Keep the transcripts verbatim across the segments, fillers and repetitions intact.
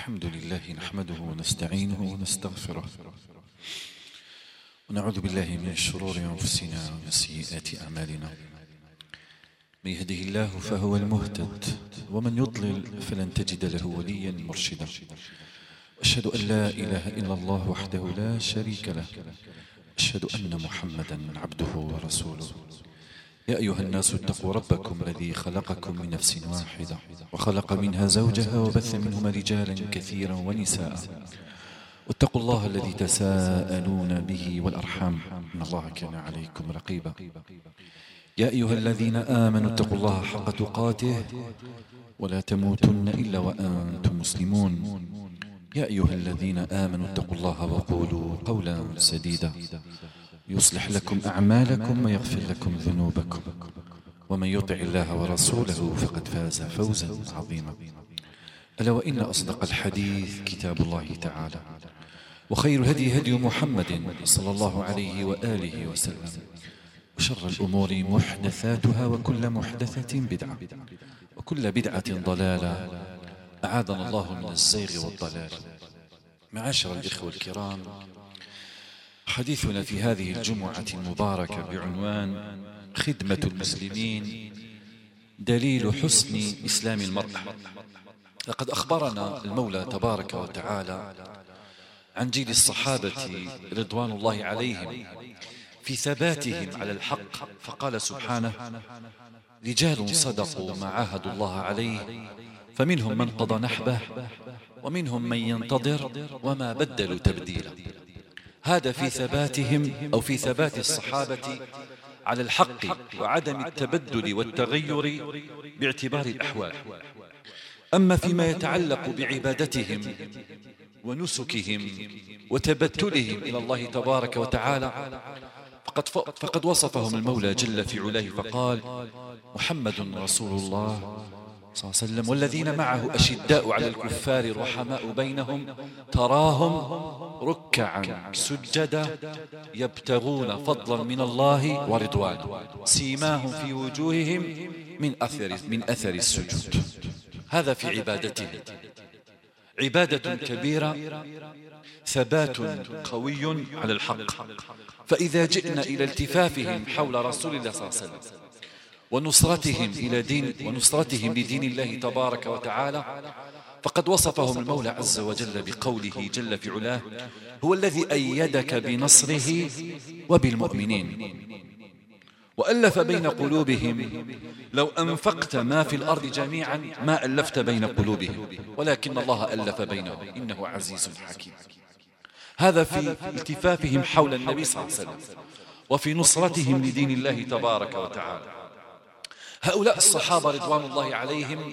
الحمد لله نحمده ونستعينه ونستغفره ونعوذ بالله من شرور أنفسنا ومن سيئات أعمالنا. من يهده الله فهو المهتد ومن يضلل فلن تجد له وليا مرشدا. أشهد أن لا إله إلا الله وحده لا شريك له. أشهد أن محمدا عبده ورسوله. يا أيها الناس اتقوا ربكم الذي خلقكم من نفس واحدة وخلق منها زوجها وبث منهما رجالا كثيرا ونساء. واتقوا الله الذي تساءلون به والأرحام إن الله كان عليكم رقيبا. يا أيها الذين آمنوا اتقوا الله حق تقاته ولا تموتن إلا وأنتم مسلمون. يا أيها الذين آمنوا اتقوا الله وقولوا قولا سديدا يصلح لكم أعمالكم ويغفر لكم ذنوبكم ومن يطع الله ورسوله فقد فاز فوزا عظيما. ألا وإن أصدق الحديث كتاب الله تعالى وخير الهدي هدي محمد صلى الله عليه وآله وسلم وشر الأمور محدثاتها وكل محدثة بدعة وكل بدعة ضلالة أعاذنا الله من الزيغ والضلال. معاشر الإخوة الكرام، حديثنا في هذه الجمعة المباركة بعنوان خدمة المسلمين دليل حسن إسلام المرء. لقد أخبرنا المولى تبارك وتعالى عن جيل الصحابة رضوان الله عليهم في ثباتهم على الحق، فقال سبحانه: رجال صدقوا ما عاهدوا الله عليه فمنهم من قضى نحبه ومنهم من ينتظر وما بدلوا تبديلا. هذا في ثباتهم أو في ثبات الصحابة على الحق وعدم التبدل والتغير باعتبار الأحوال. أما فيما يتعلق بعبادتهم ونسكهم وتبتلهم إلى الله تبارك وتعالى فقد, فقد وصفهم المولى جل في علاه فقال: محمد رسول الله صلى الله عليه وسلم والذين معه أشداء على الكفار رحماء بينهم تراهم ركعا سجدا يبتغون فضلا من الله ورضوانه سيماهم في وجوههم من أثر, من أثر السجود. هذا في عبادتهم، عبادة كبيرة، ثبات قوي على الحق. فإذا جئنا إلى التفافهم حول رسول الله صلى الله عليه وسلم ونصرتهم إلى دين ونصرتهم لدين الله تبارك وتعالى فقد وصفهم المولى عز وجل بقوله جل في علاه: هو الذي أيدك بنصره وبالمؤمنين وألف بين قلوبهم لو أنفقت ما في الأرض جميعا ما ألفت بين قلوبهم ولكن الله ألف بينهم إنه عزيز حكيم. هذا في التفافهم حول النبي صلى الله عليه وسلم وفي نصرتهم لدين الله تبارك وتعالى. هؤلاء الصحابة رضوان الله عليهم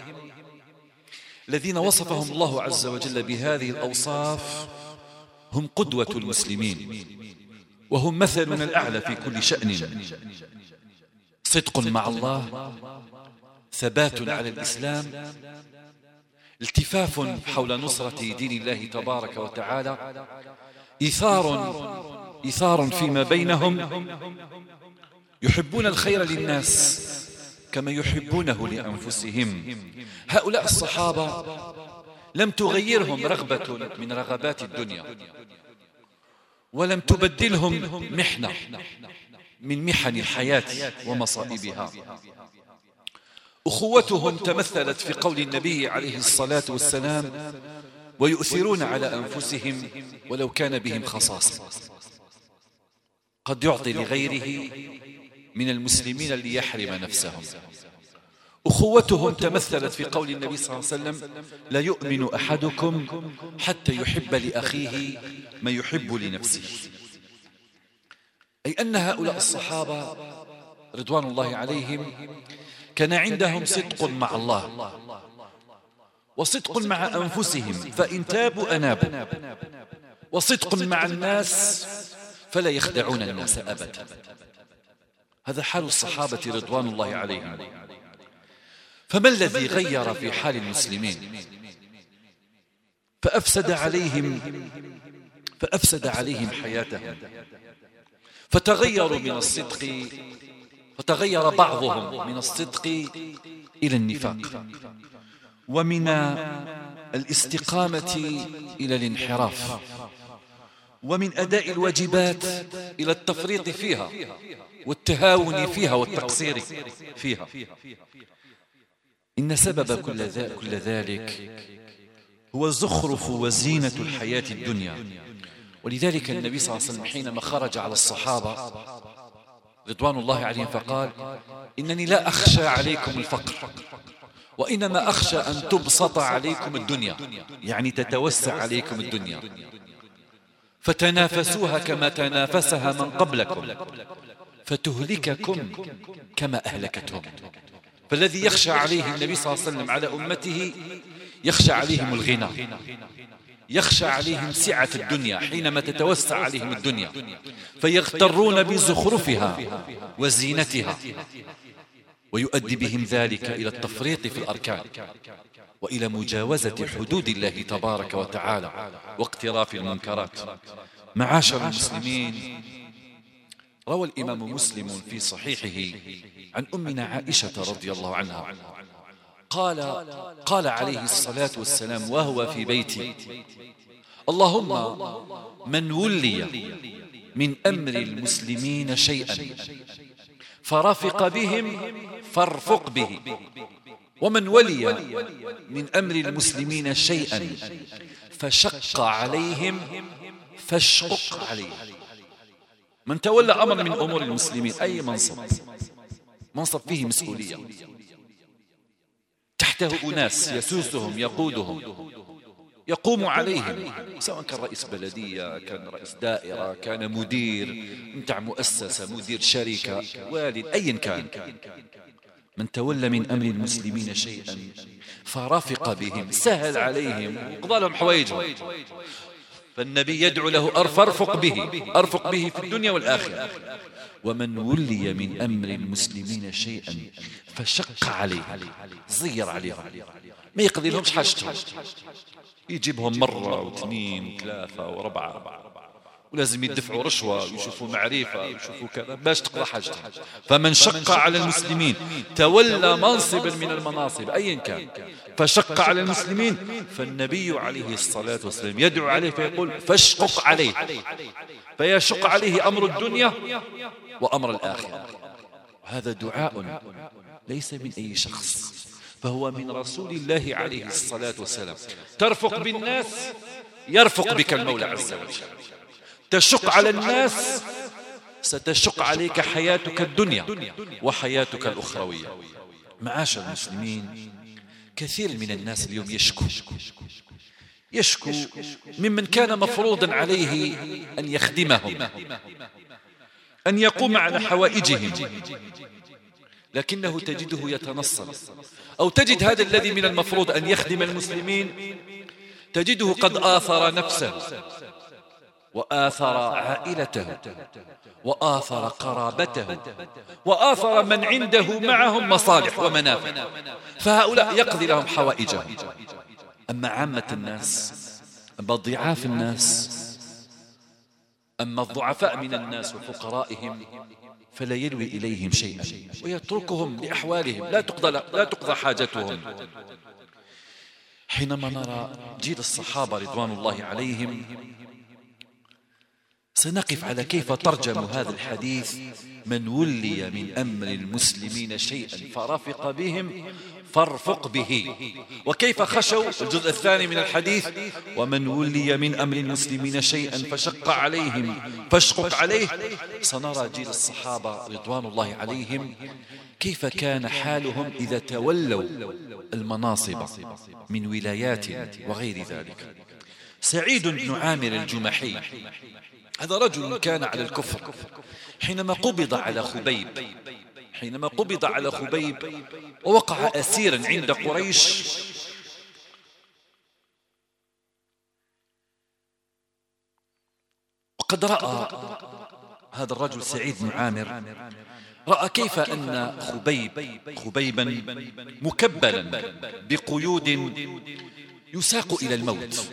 الذين وصفهم الله عز وجل بهذه الأوصاف هم قدوة المسلمين وهم مثلنا الأعلى في كل شأن. صدق مع الله، ثبات على الإسلام، التفاف حول نصرة دين الله تبارك وتعالى، إيثار إيثار فيما بينهم، يحبون الخير للناس كما يحبونه لأنفسهم. هؤلاء الصحابة لم تغيرهم رغبة من رغبات الدنيا ولم تبدلهم محنة من محن الحياة ومصائبها. أخوتهم تمثلت في قول النبي عليه الصلاة والسلام: ويؤثرون على أنفسهم ولو كان بهم خصاصة. قد يعطي لغيره من المسلمين ليحرم نفسهم. أخوتهم تمثلت في قول النبي صلى الله عليه وسلم: لا يؤمن أحدكم حتى يحب لأخيه ما يحب لنفسه. أي أن هؤلاء الصحابة رضوان الله عليهم كان عندهم صدق مع الله وصدق مع أنفسهم فإن تابوا أنابوا، وصدق مع الناس فلا يخدعون الناس أبدا. هذا حال الصحابة رضوان الله عليهم. فما الذي غير في حال المسلمين فأفسد عليهم فأفسد عليهم حياتهم فتغيروا من الصدق فتغير بعضهم من الصدق إلى النفاق ومن الاستقامة إلى الانحراف، ومن أداء الواجبات إلى التفريط فيها والتهاون فيها والتقصير فيها. إن سبب كل ذلك هو زخرف وزينة الحياة الدنيا. ولذلك النبي صلى الله عليه وسلم حينما خرج على الصحابة رضوان الله عليهم فقال: إنني لا أخشى عليكم الفقر، وإنما أخشى أن تبسط عليكم الدنيا، يعني تتوسع عليكم الدنيا، فتنافسوها كما تنافسها من قبلكم فتهلككم كما أهلكتهم. فالذي يخشى عليه النبي صلى الله عليه وسلم على أمته يخشى عليهم الغنى، يخشى عليهم سعة الدنيا حينما تتوسع عليهم الدنيا فيغترون بزخرفها وزينتها، ويؤدي بهم ذلك إلى التفريط في الأركان وإلى مجاوزة حدود الله تبارك وتعالى واقتراف المنكرات. معاشر المسلمين، روى الإمام مسلم في صحيحه عن أمنا عائشة رضي الله عنها قال قال عليه الصلاة والسلام وهو في بيتي: اللهم من ولي من أمر المسلمين شيئا فرفق بهم فارفق به، ومن ولي من أمر المسلمين شيئا فشق عليهم فاشقق عليه. من تولى أمر من أمور المسلمين، أي منصب منصب فيه مسؤولية، تحته أناس يسوسهم يقودهم يقوم عليهم، سواء كان رئيس بلدية، كان رئيس دائرة، كان مدير متاع مؤسسة، مدير شركة، والد، أي كان. من تولى من أمر المسلمين شيئا فرفق بهم، سهل عليهم وقضى لهم حوائجهم، فالنبي يدعو له: أرفق به، أرفق به في الدنيا والآخرة. ومن ولي من أمر المسلمين شيئا فشق عليه، زير عليهم، ما يقضي لهمش حاجتهم، يجيبهم مرة واثنين وثلاثة وأربعة، ولازم يدفعوا رشوة ويشوفوا معرفة ويشوفوا كذا باش تقضى حاجتهم. فمن شق على المسلمين، تولى منصبا من المناصب أيا كان، فشق على المسلمين، فالنبي عليه الصلاة والسلام يدعو عليه فيقول: فاشقق عليه، فيشق عليه أمر الدنيا وأمر الآخرة. هذا دعاء ليس من أي شخص، فهو من رسول الله عليه الصلاة والسلام. ترفق بالناس يرفق بك المولى عز وجل، تشق على الناس ستشق عليك حياتك الدنيا وحياتك الأخروية. معاشر المسلمين، كثير من الناس اليوم يشكو يشكو ممن كان مفروضا عليه أن يخدمهم، أن يقوم على حوائجهم، لكنه تجده يتنصل، أو تجد هذا الذي من المفروض أن يخدم المسلمين تجده قد آثر نفسه وآثر عائلته وآثر قرابته وآثر من عنده معهم مصالح ومنافع، فهؤلاء يقضي لهم حوائجهم. أما عامة الناس، أما ضعاف الناس، أما الضعفاء من الناس وفقرائهم فلا يلوي إليهم شيئا ويتركهم لأحوالهم، لا تقضى, لا تقضى حاجتهم. حينما نرى جيل الصحابة رضوان الله عليهم سنقف على كيف ترجم هذا الحديث: من ولي من أمر المسلمين شيئا فرفق بهم فارفق به، وكيف خشوا الجزء الثاني من الحديث: ومن ولي من أمر المسلمين شيئا فشق عليهم فاشقق عليه. سنرى جيل الصحابة رضوان الله عليهم كيف كان حالهم إذا تولوا المناصب من ولايات وغير ذلك. سعيد بن عامر الجمحي هذا رجل كان على الكفر، حينما قبض على خبيب حينما قبض على خبيب ووقع أسيرا عند قريش، وقد رأى هذا الرجل سعيد بن عامر رأى كيف أن خبيب خبيبا مكبلا بقيود يساق إلى الموت،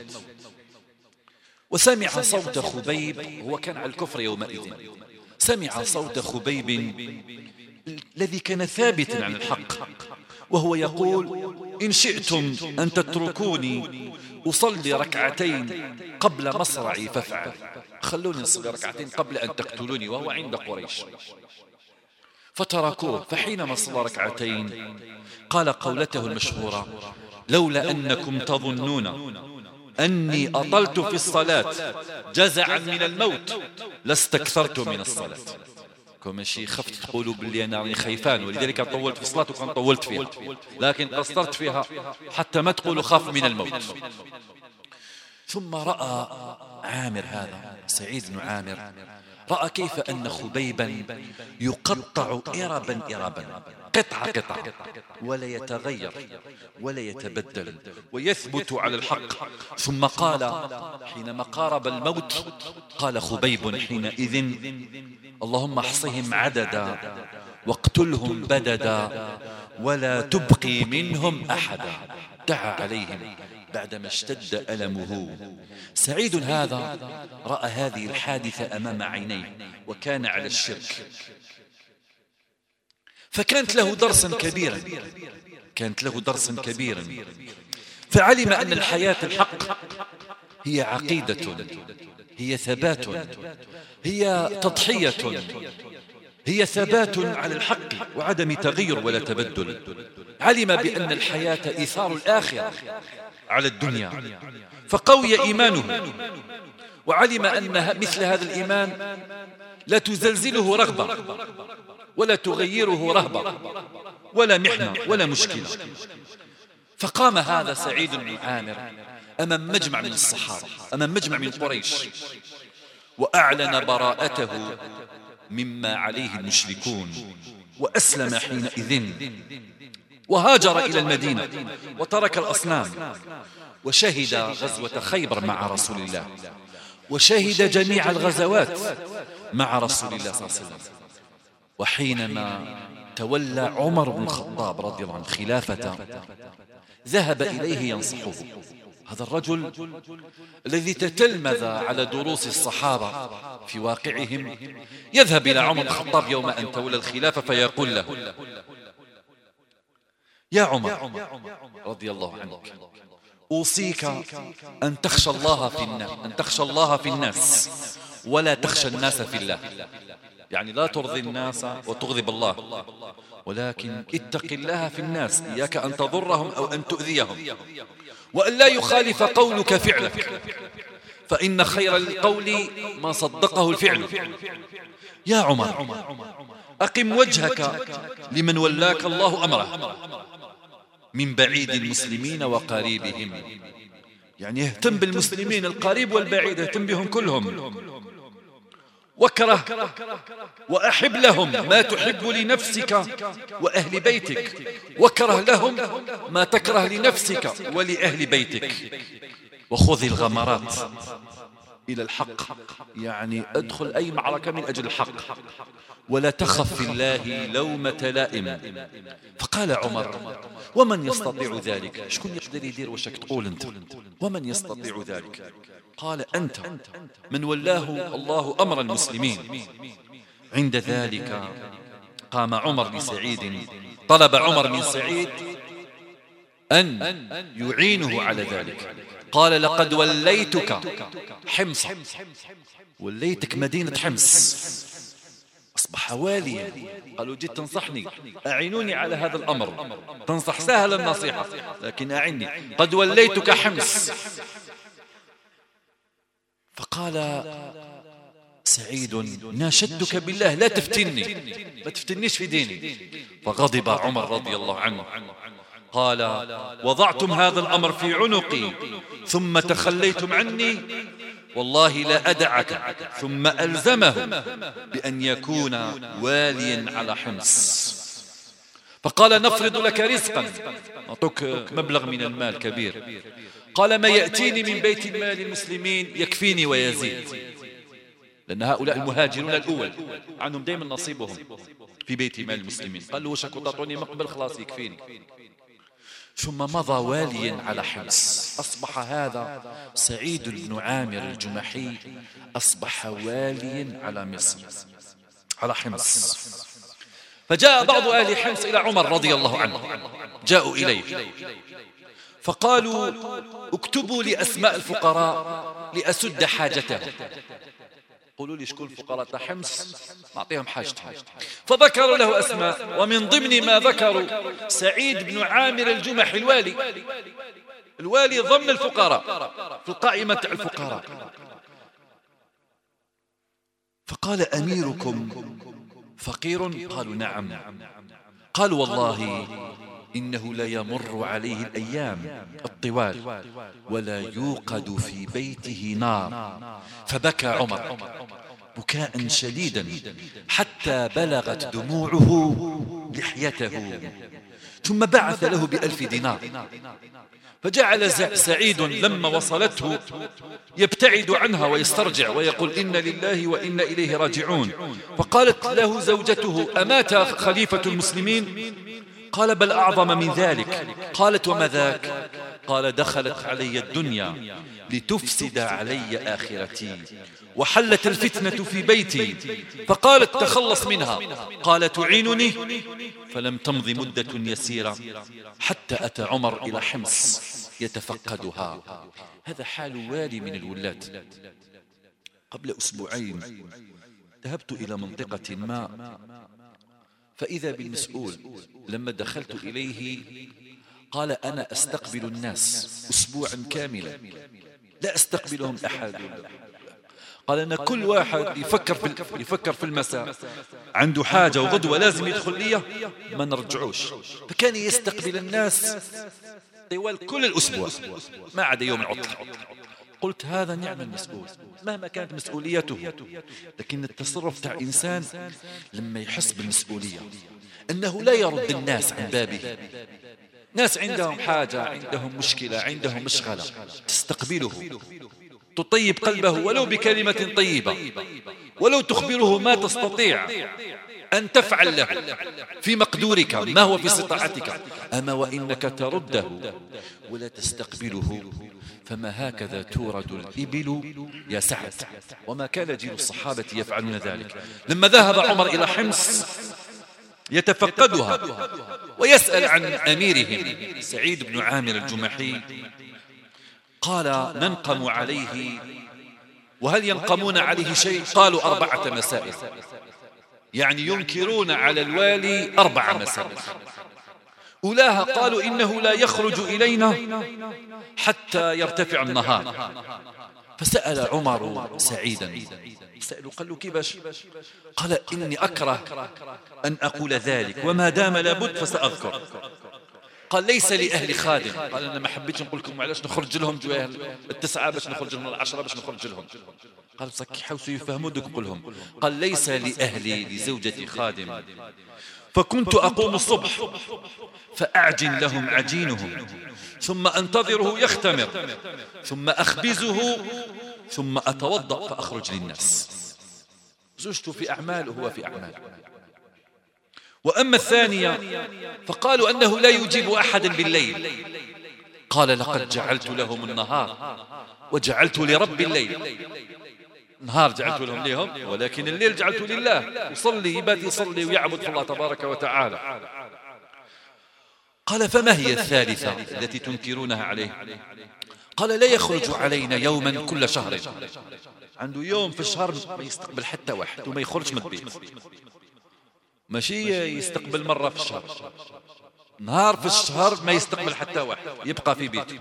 وسمع صوت خبيب، هو كان على الكفر يومئذ، سمع صوت خبيب الذي كان ثابتا عن الحق، وهو يقول: إن شئتم أن تتركوني أصلي ركعتين قبل مصرعي فافعل، خلوني أصلي ركعتين قبل أن تقتلوني، وهو عند قريش. فتركوه، فحينما صلى ركعتين قال قولته المشهورة: لولا أنكم تظنون أني أطلت في الصلاة جزعا من الموت لاستكثرت من الصلاة. كما شي خفت تقولوا باللي أنا راني خيفان ولذلك طولت في الصلاة، وكان طولت فيها، لكن قصرت فيها حتى ما تقولوا خاف من الموت. ثم رأى عامر، هذا سعيد بن عامر، رأى كيف أن خبيبا يقطع إربا إربا، قطعة قطعة، ولا يتغير ولا يتبدل ويثبت على الحق. ثم قال حينما قارب الموت، قال خبيب حينئذ: اللهم احصهم عددا واقتلهم بددا ولا تبقي منهم أحدا. دعا عليهم بعدما اشتد ألمه. سعيد هذا رأى هذه الحادثة أمام عينيه، وكان على الشرك، فكانت له درسا كبيرا، كانت له درسا كبيرا فعلم أن الحياة الحق هي عقيدة، هي ثبات، هي تضحية، هي ثبات على الحق وعدم تغير ولا تبدل. علم بأن الحياة إيثار الآخرة على الدنيا، فقوي إيمانه، وعلم أن مثل هذا الإيمان لا تزلزله رغبة ولا تغيره رهبة ولا محنة ولا مشكلة. فقام هذا سعيد بن عامر أمام مجمع من الصحابة، أمام مجمع من قريش، وأعلن براءته مما عليه المشركون، وأسلم حينئذ، وهاجر إلى المدينة وترك الأصنام، وشهد غزوة خيبر مع رسول الله، وشهد جميع الغزوات مع رسول الله صلى الله عليه وسلم. وحينما تولى عمر بن الخطاب رضي الله عنه خلافته، ذهب إليه ينصحه. هذا الرجل الذي تتلمذ على دروس الصحابة في واقعهم يذهب إلى عمر بن الخطاب يوم أن تولى الخلافة فيقول له: يا عمر رضي الله عنك، أوصيك أن تخشى الله في الناس، أن تخشى الله في الناس ولا تخشى الناس في الله. يعني لا ترضي الناس وتغضب الله، ولكن اتق الله في الناس، إياك أن تضرهم أو أن تؤذيهم، وأن لا يخالف قولك فعلك، فإن خير القول ما صدقه الفعل. يا عمر، أقم وجهك لمن ولاك الله أمره من بعيد المسلمين وقريبهم. يعني اهتم بالمسلمين القريب والبعيد، اهتم بهم كلهم، واكره وأحب لهم ما تحب لنفسك وأهل بيتك، واكره لهم ما تكره لنفسك ولأهل بيتك، وخذ الغمرات إلى الحق. يعني ادخل أي معركة من أجل الحق، ولا تخف في الله لومة لائم. فقال عمر: ومن يستطيع ذلك؟ شكون يقدر يدير وشك تقول أنت؟ ومن يستطيع ذلك؟ قال: أنت من ولاه الله أمر المسلمين. عند ذلك قام عمر لسعيد، طلب عمر من سعيد أن يعينه على ذلك. قال: لقد وليتك حمص، وليتك مدينة حمص، أصبح واليا. قالوا: جيت تنصحني، أعينوني على هذا الأمر. تنصح سهل النصيحة، لكن أعني. قد وليتك حمص. فقال سعيد: ناشدتك بالله لا تفتني، لا تفتنيش في ديني. فغضب عمر رضي الله عنه، قال: وضعتم هذا الأمر في عنقي ثم تخليتم عني، والله لا أدعك. ثم ألزمه بأن يكون واليا على حمص. فقال: نفرض لك رزقا، نعطوك مبلغ من المال كبير. قال: ما يأتيني من بيت المال المسلمين يكفيني ويزيد، لأن هؤلاء المهاجرون الأول عنهم دائما نصيبهم في بيت مال المسلمين. قال له: وش تعطوني مقبل؟ خلاص يكفيني. ثم مضى واليا على حمص. أصبح هذا سعيد بن عامر الجمحي أصبح واليا على مصر، على حمص. فجاء بعض أهل حمص إلى عمر رضي الله عنه، جاءوا إليه فقالوا اكتبوا لي أسماء الفقراء لأسد حاجتهم. قولوا لي شكون الفقراء حمص نعطيهم حاجتهم. فذكروا له أسماء، ومن ضمن ما ذكروا سعيد بن عامر الجمحي الوالي، الوالي ضمن الفقراء في القائمة الفقراء. فقال أميركم فقير؟ قالوا نعم. قال والله إنه لا يمر عليه الأيام الطوال ولا يوقد في بيته نار. فبكى عمر بكاء شديدا حتى بلغت دموعه لحيته، ثم بعث له بألف دينار. فجعل سعيد لما وصلته يبتعد عنها ويسترجع ويقول إن لله وإنا إليه راجعون. فقالت له زوجته أمات خليفة المسلمين؟ قال بل أعظم من ذلك. قالت وما ذاك؟ قال دخلت علي الدنيا لتفسد علي آخرتي، وحلت الفتنة في بيتي، فقالت تخلص منها. قال تعينني؟ فلم تمض مدة يسيرة حتى أتى عمر إلى حمص يتفقدها. هذا حال والي من الولاة. قبل أسبوعين ذهبت إلى منطقة ما، فإذا بالمسؤول لما دخلت إليه قال أنا أستقبل الناس أسبوعا كاملا لا أستقبلهم أحد. قال أن كل واحد يفكر في, يفكر في المساء عنده حاجة وغدوة لازم يدخل لي ما نرجعوش. فكان يستقبل الناس طوال كل الأسبوع ما عدا يوم العطلة. قلت هذا نعم المسؤول مهما كانت مسؤوليته، لكن التصرف تاع إنسان لما يحس بالمسؤولية أنه لا يرد الناس عن بابه. ناس عندهم حاجة، عندهم مشكلة، عندهم مشغلة، تستقبله، تطيب قلبه ولو بكلمة طيبة، ولو تخبره ما تستطيع أن تفعل له في مقدورك ما هو في استطاعتك. أما وإنك ترده ولا تستقبله فما هكذا تورد الإبل يا سعد. وما كان جيل الصحابة يفعلون ذلك. لما ذهب عمر إلى حمص يتفقدها ويسأل عن أميرهم سعيد بن عامر الجمحي، قال ننقم عليه، وهل ينقمون عليه شيء؟ قالوا أربعة مسائل، يعني ينكرون على الوالي أربع مسائل. أولاها قالوا إنه لا يخرج إلينا حتى يرتفع النهار. فسأل عمر سعيدا، سألوا قال له كيفاش؟ قال إني أكره أن أقول ذلك وما دام لابد فسأذكر. قال ليس لأهل خادم. قال أنا ما حبيتش نقول لكم علاش نخرج لهم جواه التسعة باش نخرج لهم العشرة باش نخرج لهم. قال بصك حاولوا يفهموا دوك قولهم. قال ليس لأهلي لزوجتي خادم، فكنت أقوم الصبح فأعجن لهم عجينهم ثم أنتظره يختمر ثم أخبزه ثم أتوضأ فأخرج للناس. زوجته في أعمال وهو في أعمال. وأما الثانية فقالوا أنه لا يجيب أحدا بالليل. قال لقد جعلت لهم النهار وجعلت لرب الليل. نهار جعلت لهم ليهم، ولكن الليل جعلت لله، يصلي يبات يصلي ويعبد الله تبارك وتعالى. قال فما هي الثالثة التي تنكرونها عليه؟ قال لا يخرج علينا يوما كل شهر. عنده يوم في الشهر ما يستقبل حتى واحد وما يخرج من البيت، ماشي يستقبل مرة في الشهر، نهار في الشهر ما يستقبل حتى واحد، يبقى في بيته.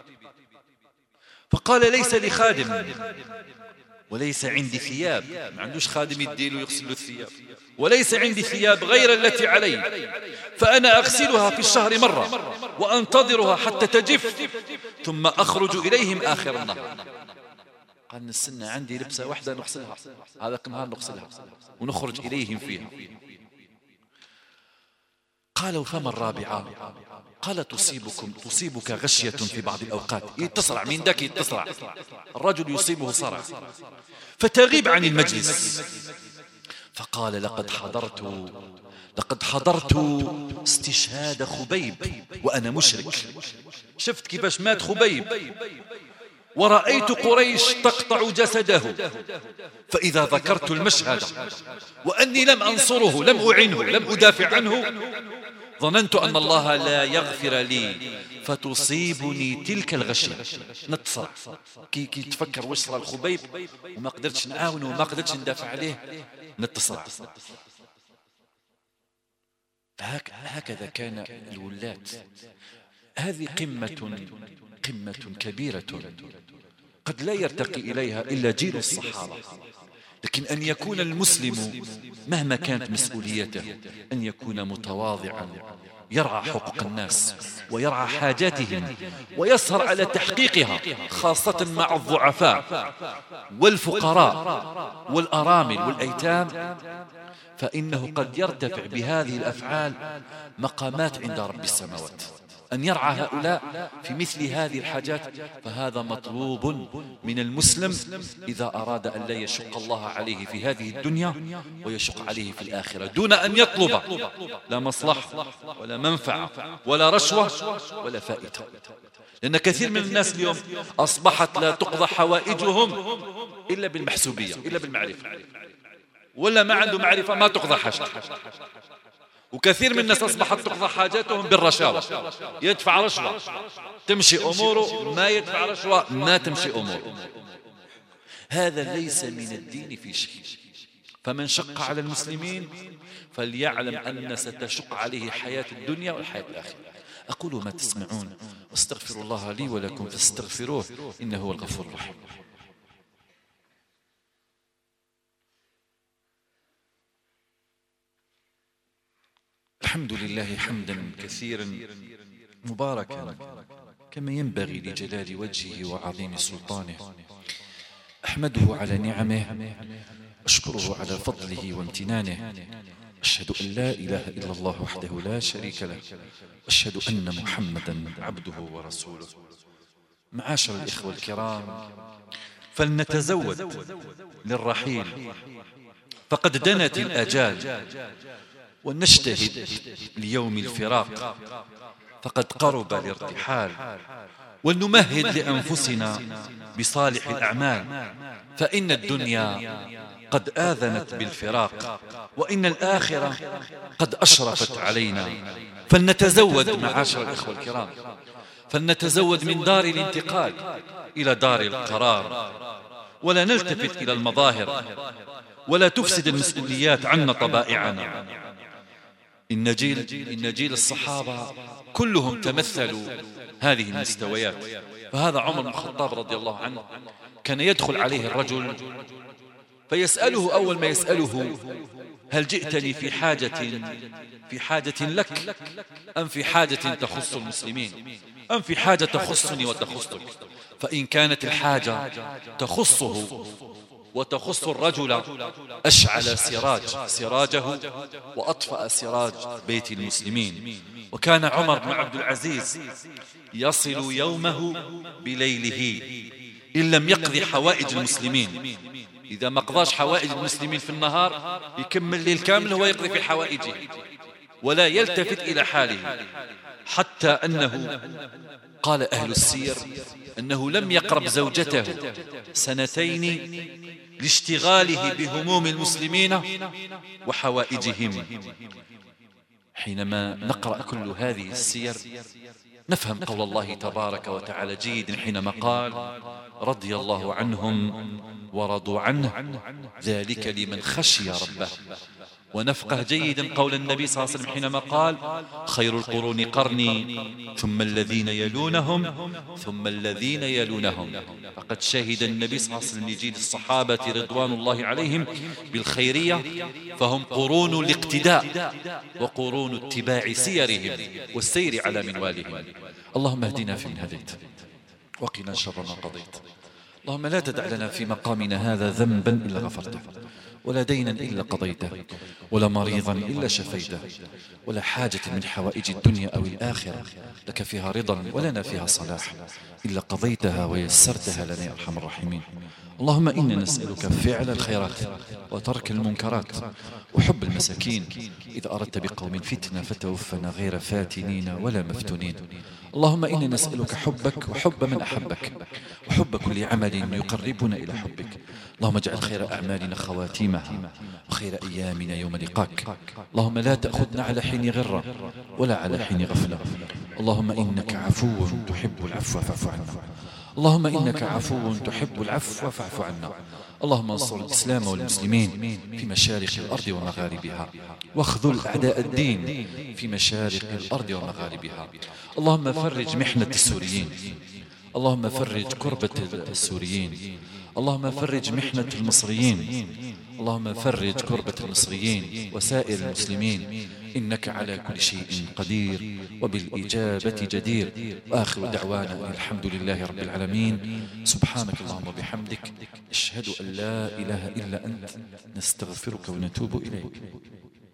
فقال ليس لي خادم وليس عندي ثياب، ما عندوش خادم يديله يغسل له الثياب، وليس عندي ثياب غير التي علي، فأنا أغسلها في الشهر مرة وأنتظرها حتى تجف ثم أخرج إليهم آخر النهار. قال نستنى عندي لبسة واحدة نغسلها هذا النهار نغسلها ونخرج إليهم فيها. قالوا فما الرابعة؟ قال تصيبكم تصيبك غشية في بعض الأوقات، يتصرع من ذاك يتصرع الرجل يصيبه صرع فتغيب عن المجلس. فقال لقد حضرت لقد حضرت استشهاد خبيب وأنا مشرك. شفت كيفاش مات خبيب ورأيت قريش تقطع جسده، فإذا ذكرت المشهد وأني لم أنصره، لم أعنه، لم أدافع عنه، ظننت أن الله لا يغفر لي فتصيبني تلك الغشية. نتصرع كي, كي تفكر وش صار الخبيب وما قدرتش نعاونه وما قدرتش ندافع عليه، نتصرع. هكذا كان الولاة. هذه قمة قمة كبيرة قد لا يرتقي إليها إلا جيل الصحابة. لكن أن يكون المسلم مهما كانت مسؤوليته أن يكون متواضعا، يرعى حقوق الناس ويرعى حاجاتهم ويسهر على تحقيقها، خاصة مع الضعفاء والفقراء والأرامل والأيتام، فإنه قد يرتفع بهذه الأفعال مقامات عند رب السماوات. أن يرعى هؤلاء في مثل هذه الحاجات، فهذا مطلوب من المسلم إذا أراد أن لا يشق الله عليه في هذه الدنيا ويشق عليه في الآخرة، دون أن يطلب لا مصلحة ولا منفعة ولا رشوة ولا فائدة. لأن كثير من الناس اليوم أصبحت لا تقضى حوائجهم إلا بالمحسوبية، إلا بالمعرفة، ولا ما عنده معرفة ما تقضى حاجته. وكثير من الناس أصبحت تقضى حاجاتهم بالرشاوى، يدفع رشوة تمشي أموره، ما يدفع رشوة ما تمشي أموره. هذا ليس من الدين في شيء. فمن شق على المسلمين فليعلم أن ستشق عليه حياة الدنيا والحياة الآخرة. أقول ما تسمعون واستغفر الله لي ولكم فاستغفروه إنه هو الغفور الرحيم. الحمد لله حمدا كثيرا مباركا كما ينبغي لجلال وجهه وعظيم سلطانه. أحمده على نعمه، أشكره على فضله وامتنانه، أشهد أن لا إله إلا الله وحده لا شريك له، أشهد أن محمدا عبده ورسوله. معاشر الإخوة الكرام، فلنتزود للرحيل فقد دنت الأجال، ونجتهد ليوم الفراق فقد قرب الارتحال، ولنمهد لأنفسنا بصالح الأعمال، فإن الدنيا قد آذنت بالفراق وإن الآخرة قد أشرفت علينا. فلنتزود معاشر الإخوة الكرام، فلنتزود من دار الانتقال إلى دار القرار، ولا نلتفت إلى المظاهر ولا تفسد المسؤوليات عنا طبائعنا. إن جيل, إن جيل الصحابة كلهم تمثلوا هذه المستويات. فهذا عمر بن الخطاب رضي الله عنه كان يدخل عليه الرجل فيسأله، أول ما يسأله: هل جئتني في حاجة في حاجة لك أم في حاجة تخص المسلمين أم في حاجة تخصني وتخصك؟ فإن كانت الحاجة تخصه وتخص الرجل أشعل سراج سراجه وأطفأ سراج بيت المسلمين. وكان عمر بن عبد العزيز يصل يومه بليله إن لم يقضي حوائج المسلمين. إذا ما قضاش حوائج المسلمين في النهار يكمل الليل كامل هو يقضي في حوائجه ولا يلتفت إلى حاله، حتى أنه قال أهل السير أنه لم يقرب زوجته سنتين لاشتغاله بهموم المسلمين وحوائجهم. حينما نقرأ كل هذه السير نفهم قول الله تبارك وتعالى جيدا حينما قال: رضي الله عنهم ورضوا عنه ذلك لمن خشي ربه. ونفقه جيدا قول النبي صلى الله عليه وسلم حينما قال: خير القرون قرني ثم الذين يلونهم ثم الذين يلونهم. فقد شهد النبي صلى الله عليه وسلم لجيل الصحابة رضوان الله عليهم بالخيرية، فهم قرون الاقتداء وقرون اتباع سيرهم والسير على منوالهم. اللهم اهدنا فيمن هديت وقنا شر ما قضيت، اللهم لا تدع لنا في مقامنا هذا ذنبا إلا غفرته، ولا دينا إلا قضيته، ولا مريضا إلا شفيته، ولا حاجة من حوائج الدنيا أو الآخرة لك فيها رضا ولنا فيها صلاح إلا قضيتها ويسرتها لنا يا أرحم الراحمين. اللهم إنا نسألك فعل الخيرات وترك المنكرات وحب المساكين، إذا أردت بقوم فتنة فتوفنا غير فاتنين ولا مفتونين. اللهم إنا نسألك حبك وحب من أحبك وحب كل عمل يقربنا إلى حبك. اللهم اجعل خير أعمالنا خواتيمها وخير أيامنا يوم لقاك. اللهم لا تأخذنا على حين غرة ولا على حين غفلة. اللهم إنك عفو تحب العفو فاعف عنا. اللهم إنك عفو تحب العفو فاعف عنا. اللهم انصر الإسلام والمسلمين في مشارق الأرض ومغاربها، واخذل أعداء الدين في مشارق الأرض ومغاربها. اللهم فرج محنة السوريين، اللهم فرج كربة السوريين، اللهم فرج محنة المصريين، اللهم فرج كربة المصريين وسائر المسلمين، إنك على كل شيء قدير وبالإجابة جدير. وآخر دعوانا الحمد لله رب العالمين. سبحانك اللهم وبحمدك، أشهد أن لا إله إلا أنت، نستغفرك ونتوب إليك.